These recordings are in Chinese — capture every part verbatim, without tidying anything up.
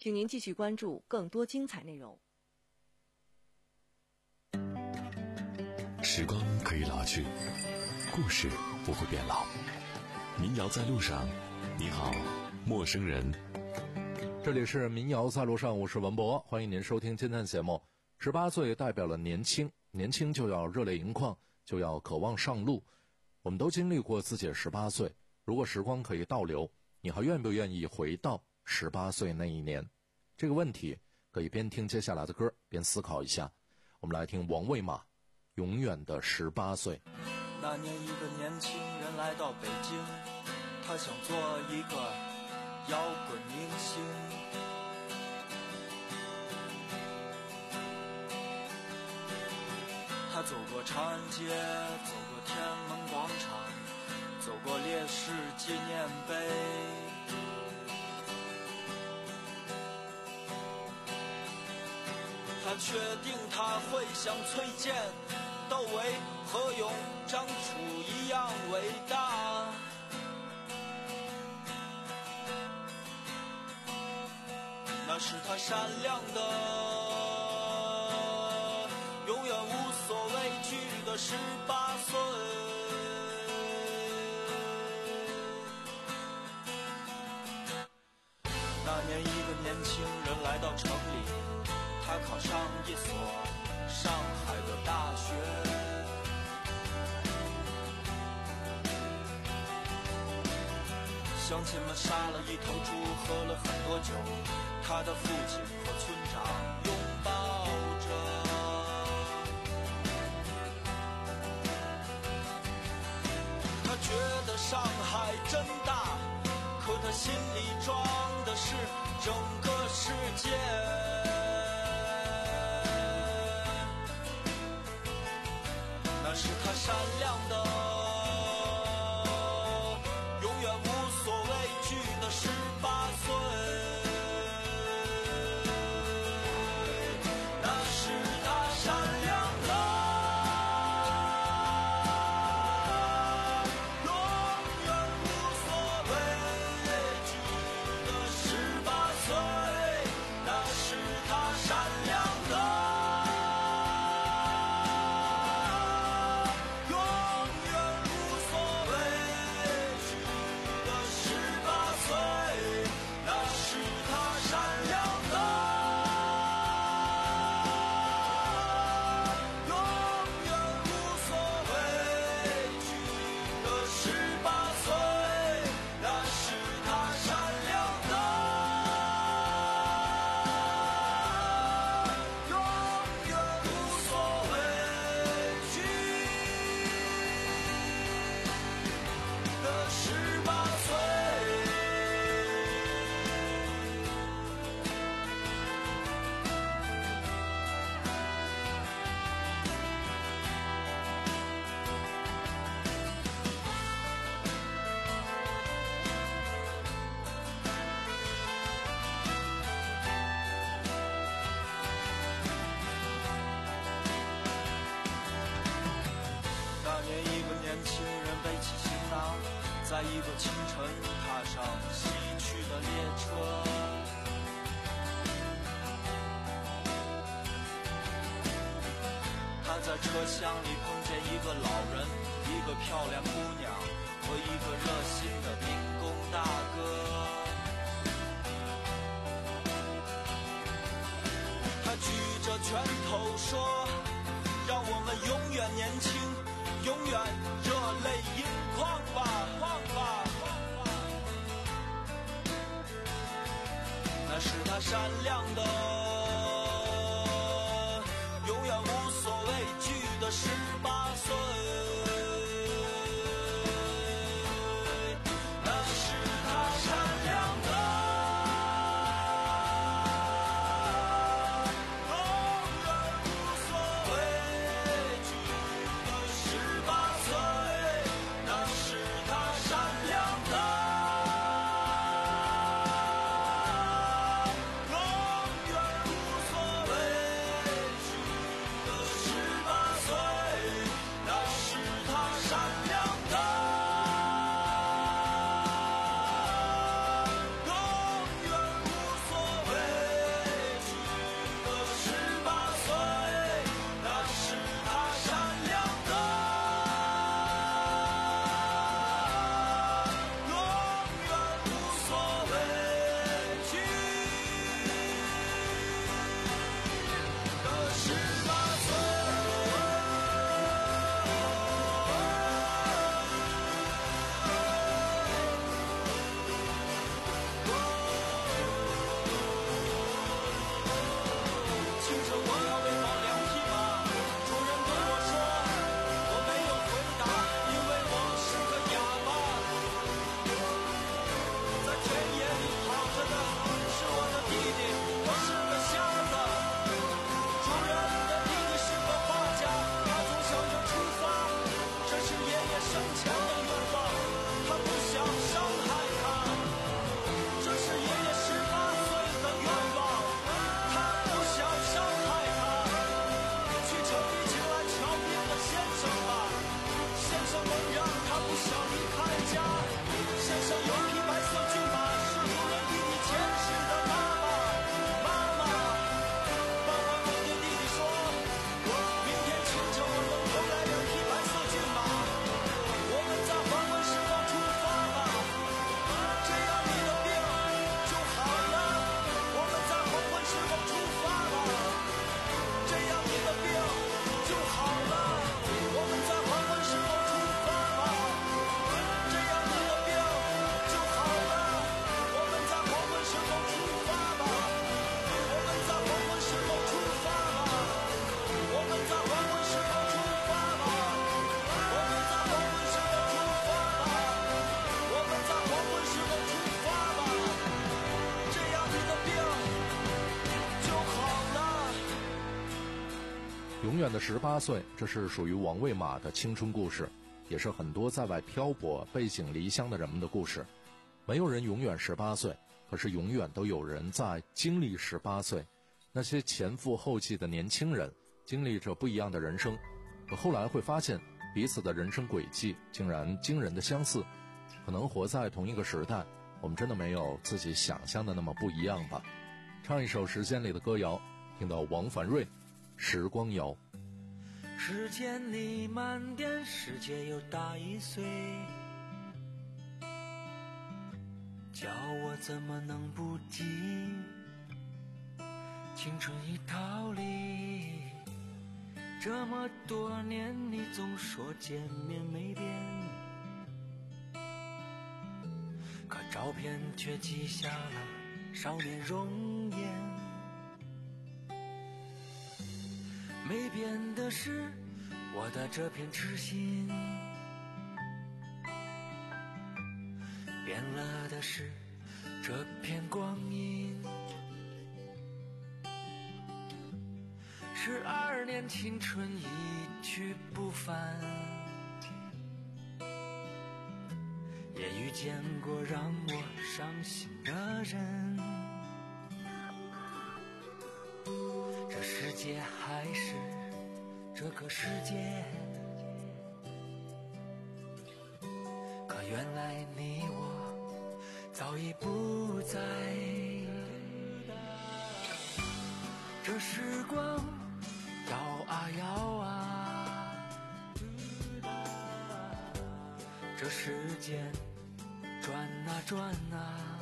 请您继续关注更多精彩内容。 时光可以老去，故事不会变老。民谣在路上，你好，陌生人。 这里是民谣在路上，我是文博，欢迎您收听今天的节目。十八岁代表了年轻，年轻就要热泪盈眶，就要渴望上路。我们都经历过自己的十八岁，如果时光可以倒流，你还愿不愿意回到十八岁那一年？这个问题可以边听接下来的歌边思考一下。我们来听王卫马《永远的十八岁》。 那年一个年轻人来到北京，他想做一个摇滚明星。他走过长安街，走过天安门广场，走过烈士纪念碑。他确定他会像崔健、窦唯、何勇、张楚一样伟大。那是他闪亮的，永远无所畏惧的十八岁。那年一个年轻人来到城里，他考上一所上海的大学。乡亲们杀了一头猪，喝了很多酒，他的父亲和村长拥抱着。他觉得上海真大，可他心里装的是整个世界。那是他闪亮的，永远无所畏惧的十八岁。那是他闪亮的，永远无所畏惧的十八岁。那是他闪亮的。在一个清晨踏上西去的列车，他在车厢里碰见一个老人，一个漂亮姑娘和一个热心的民工大哥。他举着拳头说，让我们永远年轻，永远热泪盈眶吧，眶吧，眶吧。那是他闪亮的，永远无所畏惧的十八岁。那是他闪亮的。那永远的十八岁，这是属于王卫马的青春故事，也是很多在外漂泊、背井离乡的人们的故事。没有人永远十八岁，可是永远都有人在经历十八岁。那些前赴后继的年轻人，经历着不一样的人生，可后来会发现彼此的人生轨迹竟然惊人的相似。可能活在同一个时代，我们真的没有自己想象的那么不一样吧。唱一首时间里的歌谣，听到王凡瑞时光谣。 时间里慢点，世界又大一岁，叫我怎么能不记？青春已逃离，这么多年你总说见面没变，可照片却记下了少年容颜。没变的是我的这片痴心，变了的是这片光阴。十二年青春一去不返，也遇见过让我伤心的人。这世界还是这个世界，可原来你我早已不在。这时光摇啊摇啊，这时间转啊转啊，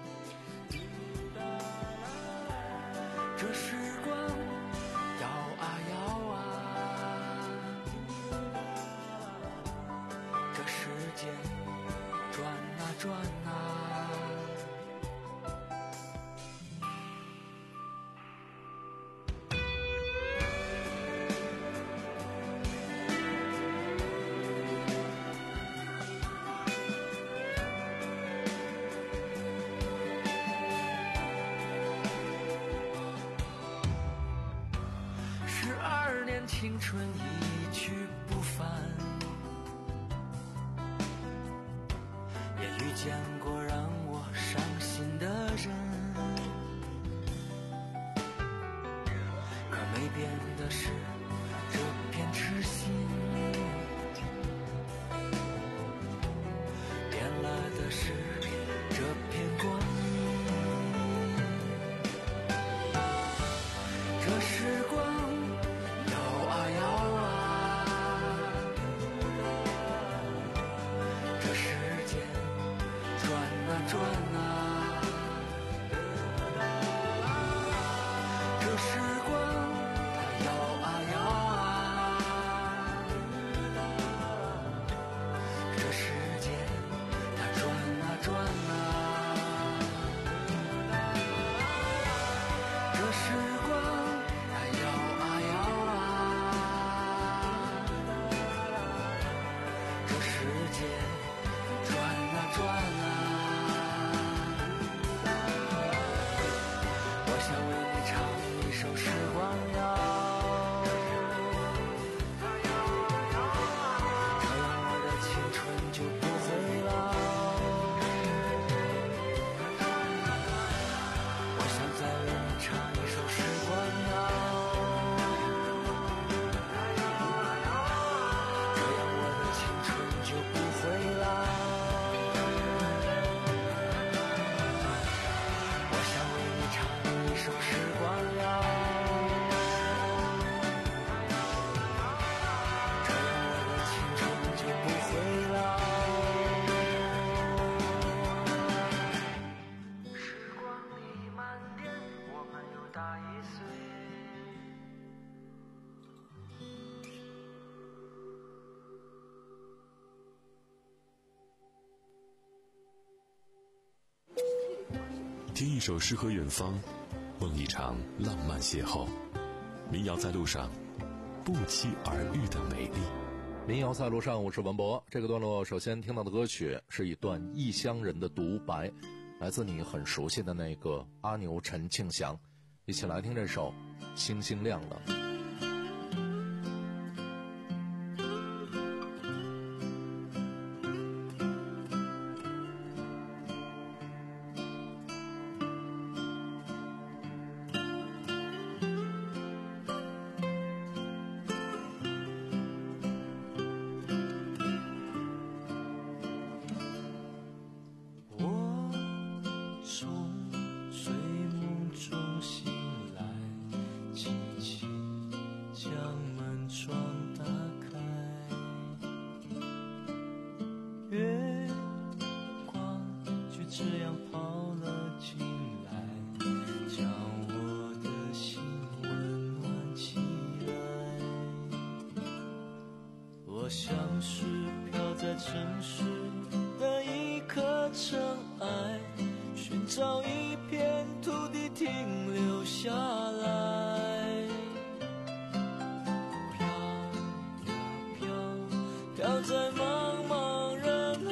这时光摇啊摇啊，这时间转啊转啊。青春一去不返，也遇见过让我伤心的人，可没变的是这片痴心，变了的是这片光阴。这时光转啊，这时光它摇啊摇啊，这时间它转啊转啊，这时光它摇啊摇啊，这时间转啊转啊。时光谣，这样我的青春就不会老。我想再为你唱一首时光谣，这样我的青春就不会老。我想为你唱一首时光谣。 听一首诗和远方，梦一场浪漫邂逅。民谣在路上，不期而遇的美丽。 民谣在路上，我是文博。这个段落首先听到的歌曲是一段异乡人的独白，来自你很熟悉的那个阿牛陈庆祥。一起来听这首《星星亮了》。 下来，飘呀飘，飘在茫茫人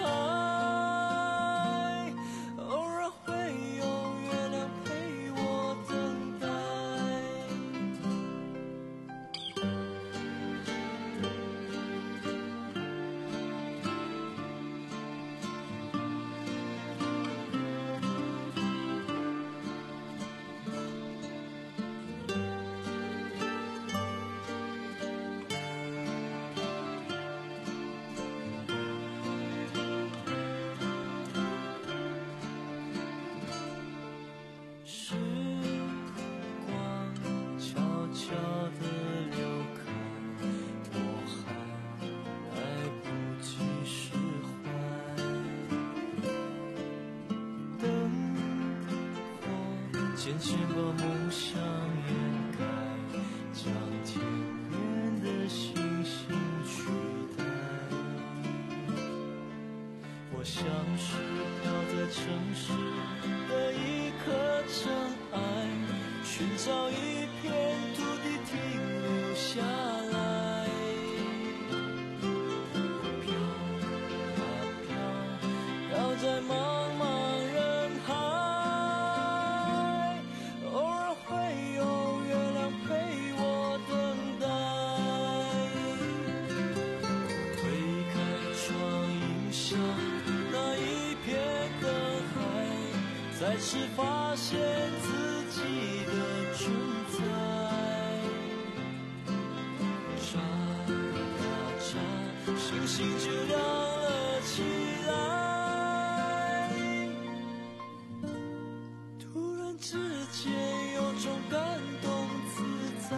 海，偶尔会有月亮陪我等待。时光悄悄地流开，我还来不及释怀。灯火渐渐把梦想掩盖，将天边的星星取代。我像是飘在城市的一颗尘埃，寻找一片土地停留下来，飘啊飘，飘在茫茫人海，偶尔会有月亮陪我等待，推开窗映下那一片灯海，再次发现自己的存在，眨呀眨，星星就亮了起来，突然之间有种感动自在。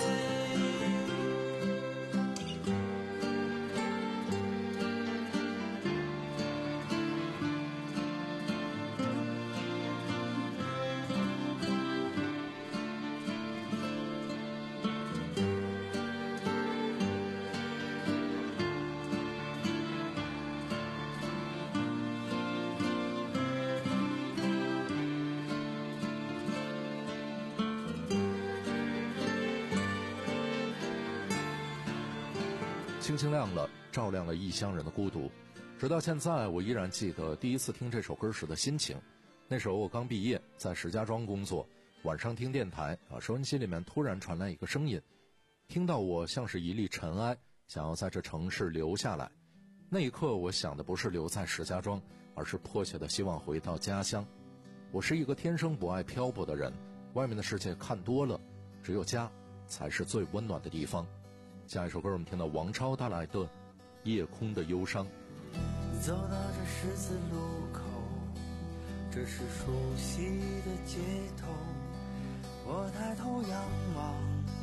星星亮了，照亮了异乡人的孤独。直到现在，我依然记得第一次听这首歌时的心情。那时候我刚毕业，在石家庄工作，晚上听电台啊，收音机里面突然传来一个声音，听到我像是一粒尘埃，想要在这城市留下来。那一刻，我想的不是留在石家庄，而是迫切的希望回到家乡。我是一个天生不爱漂泊的人，外面的世界看多了，只有家才是最温暖的地方。下一首歌我们听到王超带来的《夜空的忧伤》。 走到这十字路口，这是熟悉的街头，我抬头仰望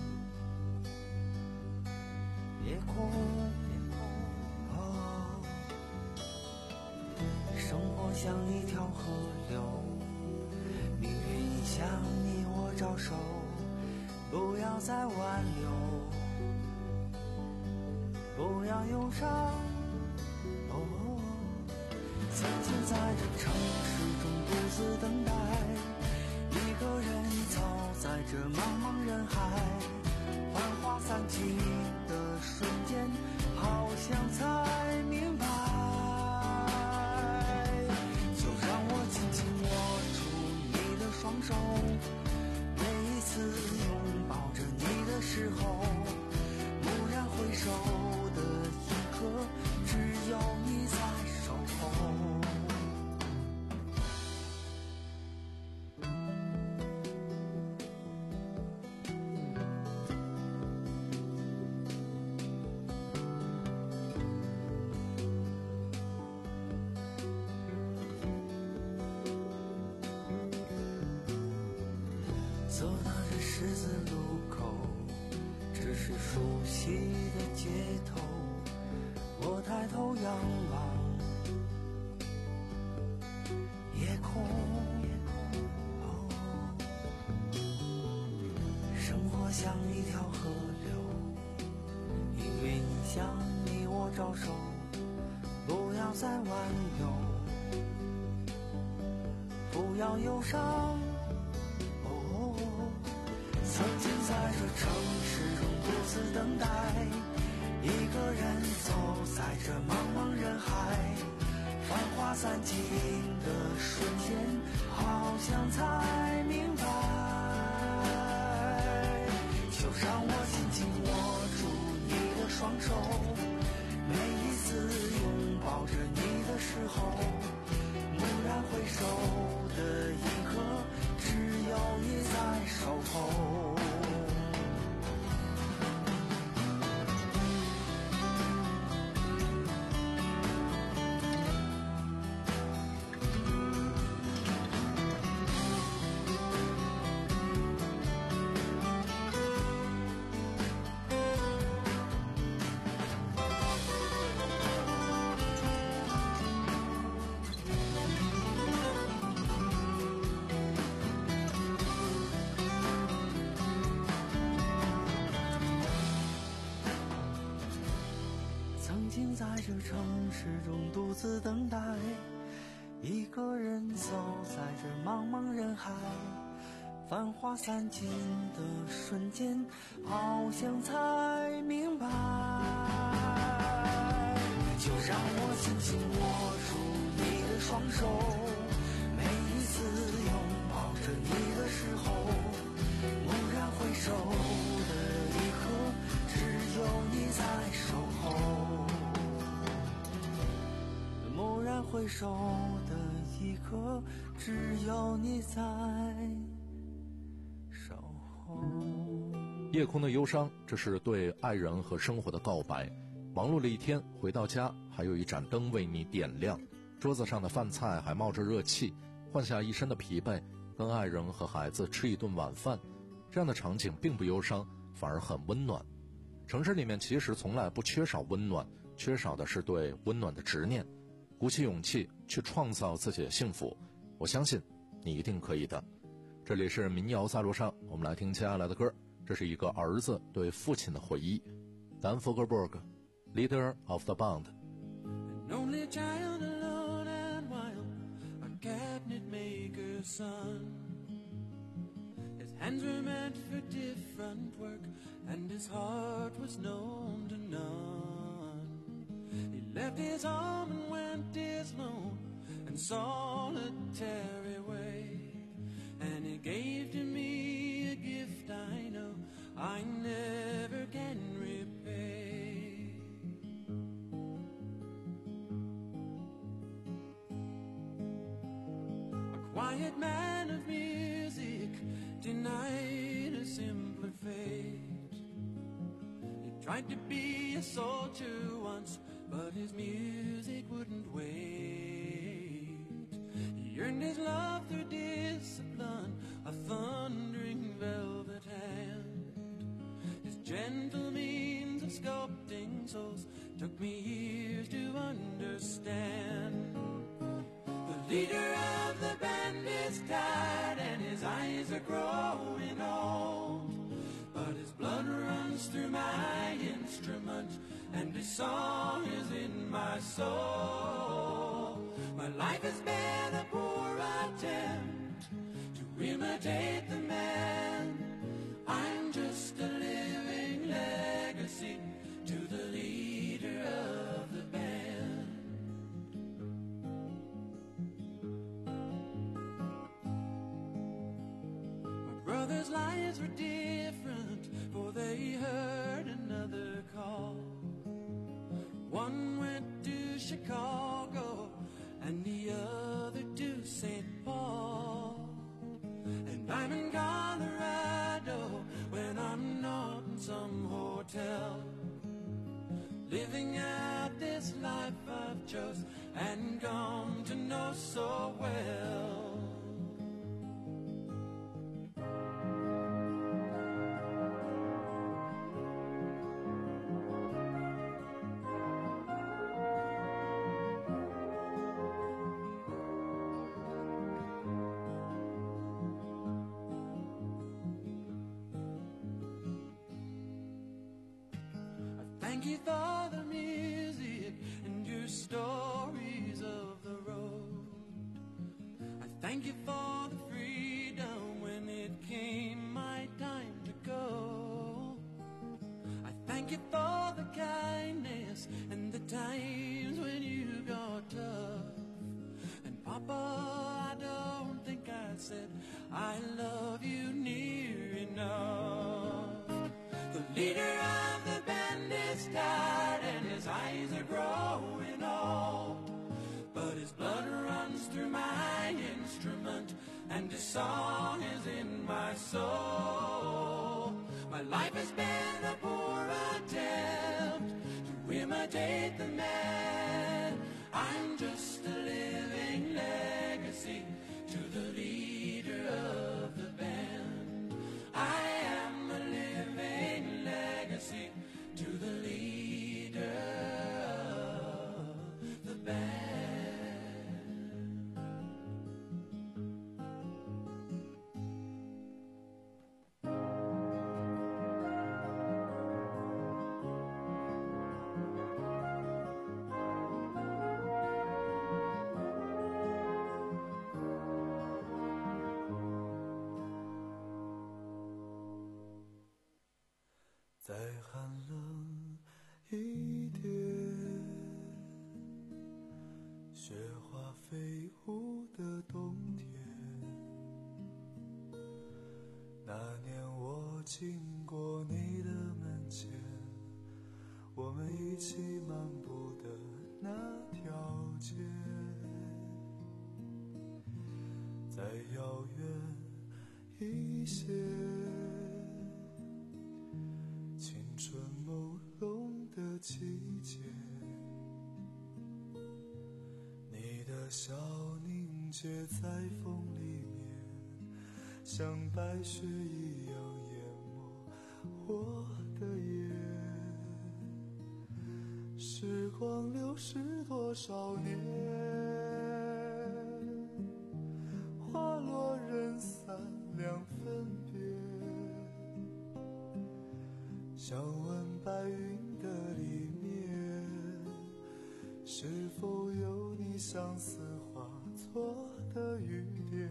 夜空，哦，生活像一条河流，命运向你我招手，不要再挽留，不要忧伤，哦，曾经在这城市中独自等待，一个人走在这茫茫人海，繁华散尽的瞬间，好像才明白，就让我紧紧握住你的双手，每一次拥抱着你的时候，蓦然回首的一刻，只有你在守候。走到这十字路口，这是熟悉的街头，我抬头仰望夜空，哦，生活像一条河流，命运向你我招手，不要再挽留，不要忧伤，哦， 等待，一个人走在这茫茫人海，繁华散尽的瞬间，好像才明白，就让我紧紧握住你的双手，每一次拥抱着你的时候，蓦然回首的一刻，只有你在守候。曾经在这城市中独自等待，一个人走在这茫茫人海，繁华散尽的瞬间，好像才明白，就让我紧紧握住你的双手，每一次拥抱着你的时候，蓦然回首的一刻，只有你在守候，蓦然回首的一刻，只有你在守候。 夜空的忧伤，这是对爱人和生活的告白。忙碌了一天，回到家，还有一盏灯为你点亮，桌子上的饭菜还冒着热气，换下一身的疲惫，跟爱人和孩子吃一顿晚饭，这样的场景并不忧伤，反而很温暖。城市里面其实从来不缺少温暖，缺少的是对温暖的执念。鼓起勇气去创造自己的幸福，我相信你一定可以的。这里是民谣在路上，我们来听接下来的歌，这是一个儿子对父亲的回忆。Dan Fogelberg, Leader of the Band. An only child alone and wild, a cabinet maker's son. His hands were meant for different work, and his heart was known to none. He left his home and went his lone and solitary way, and he gave to me a gift I know I never can repay. A quiet man of music, denied a simpler fate. He tried to be a soldier once, but his music wouldn't wait. He earned his love through discipline, a thundering velvet hand. His gentle means of sculpting souls took me years to understand. The leader of the band is tired and his eyes are growing old, but his blood runs through my instrument and his song is in my soul. My life has been a poor attempt to imitate the man. I'm just a living legacy to the leader of the band. My brother's lives were different, for they heard another call. One went to Chicago and the other to Saint Paul. And I'm in Colorado when I'm not in some hotel, living out this life I've chose and come to know so well. Thank you for the music and your stories of the road. I thank you for the freedom when it came my time to go. I thank thank you for the kindness and the times when you got tough. And Papa, I don't think I said I love you near enough. The leader of the band is tired and his eyes are growing old, but his blood runs through my instrument and his song is in my soul. My life has been a poor attempt to imitate the man. I'm just a living legacy to the leader of the band. I am a living legacy to the leader of the band. 再寒冷一点，雪花飞舞的冬天。那年我经过你的门前，我们一起漫步的那条街。再遥远一些，青春朦胧的季节，你的笑凝结在风里面，像白雪一样淹没我的眼。时光流逝多少年，花落人散两分别。想问白云的里面，是否有你相思化作的雨点？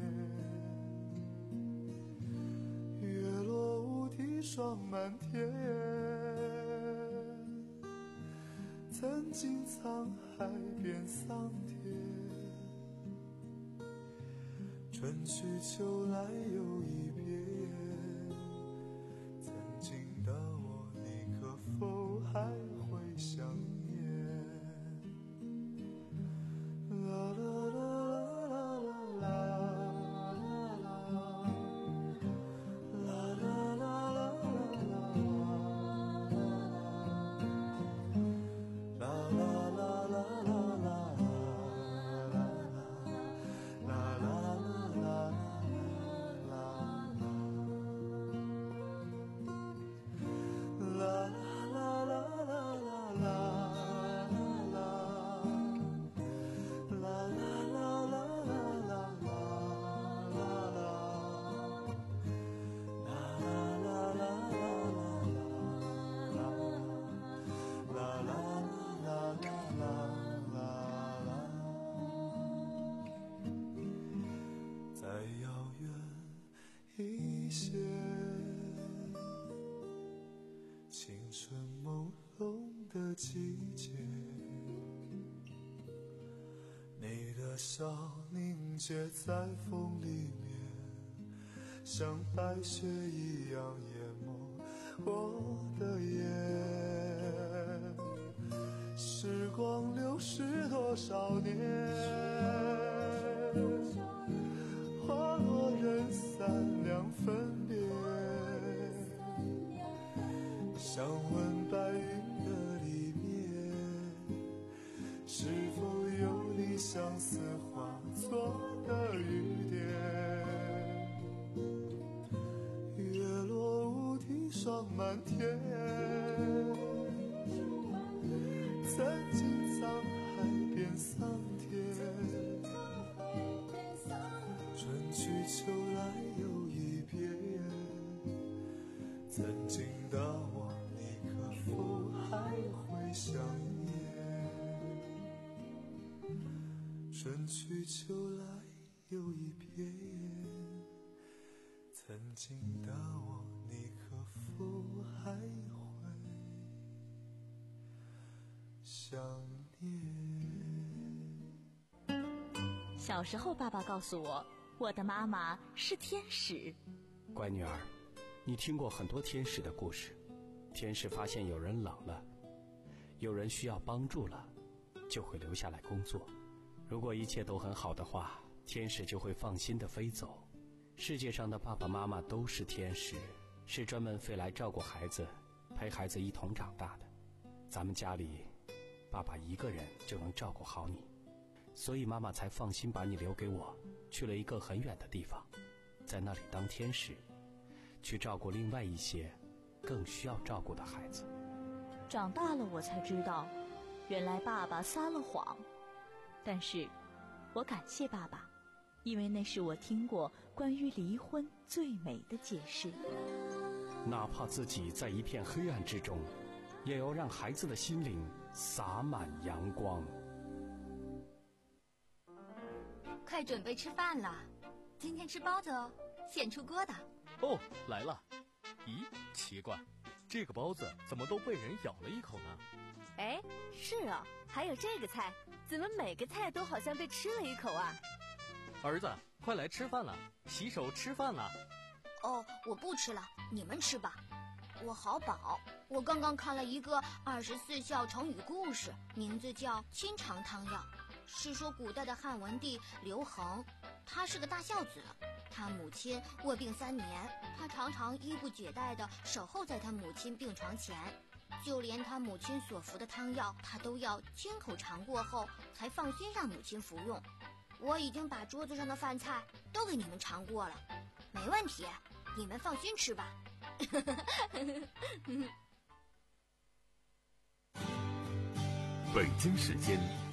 月落乌啼霜满天，曾经沧海变桑田，春去秋来又一遍。曾经的我，你可否还会想念？啦啦啦啦啦啦啦啦啦啦一些，青春朦胧的季节，你的笑凝结在风里面，像白雪一样淹没我的眼。时光流逝多少年，花落人散两分别。想问白云的里面，是否有你相思化作的雨点？月落乌啼霜满天，曾经沧海变桑田，春去秋来又一遍。曾经的我，你可否还会想念？春去秋来又一遍。曾经的我，你可否还会想念。 小时候，爸爸告诉我，我的妈妈是天使。 乖女儿，你听过很多天使的故事。天使发现有人老了，有人需要帮助了，就会留下来工作。如果一切都很好的话，天使就会放心地飞走。世界上的爸爸妈妈都是天使，是专门飞来照顾孩子，陪孩子一同长大的。咱们家里，爸爸一个人就能照顾好你，所以妈妈才放心把你留给我，去了一个很远的地方，在那里当天使，去照顾另外一些更需要照顾的孩子。 长大了我才知道，原来爸爸撒了谎。但是我感谢爸爸，因为那是我听过关于离婚最美的解释。 哪怕自己在一片黑暗之中，也要让孩子的心灵洒满阳光。 快准备吃饭了，今天吃包子哦，现出锅的。 哦，来了。咦，奇怪，这个包子怎么都被人咬了一口呢？ 哎，是啊，还有这个菜，怎么每个菜都好像被吃了一口啊？ 儿子，快来吃饭了，洗手吃饭了。 哦，我不吃了，你们吃吧。我好饱，我刚刚看了一个二十四孝成语故事，名字叫《清肠汤药》，是说古代的汉文帝刘恒，他是个大孝子，他母亲卧病三年，他常常衣不解带地守候在他母亲病床前，就连他母亲所服的汤药，他都要亲口尝过后才放心让母亲服用。我已经把桌子上的饭菜都给你们尝过了，没问题，你们放心吃吧。 北京时间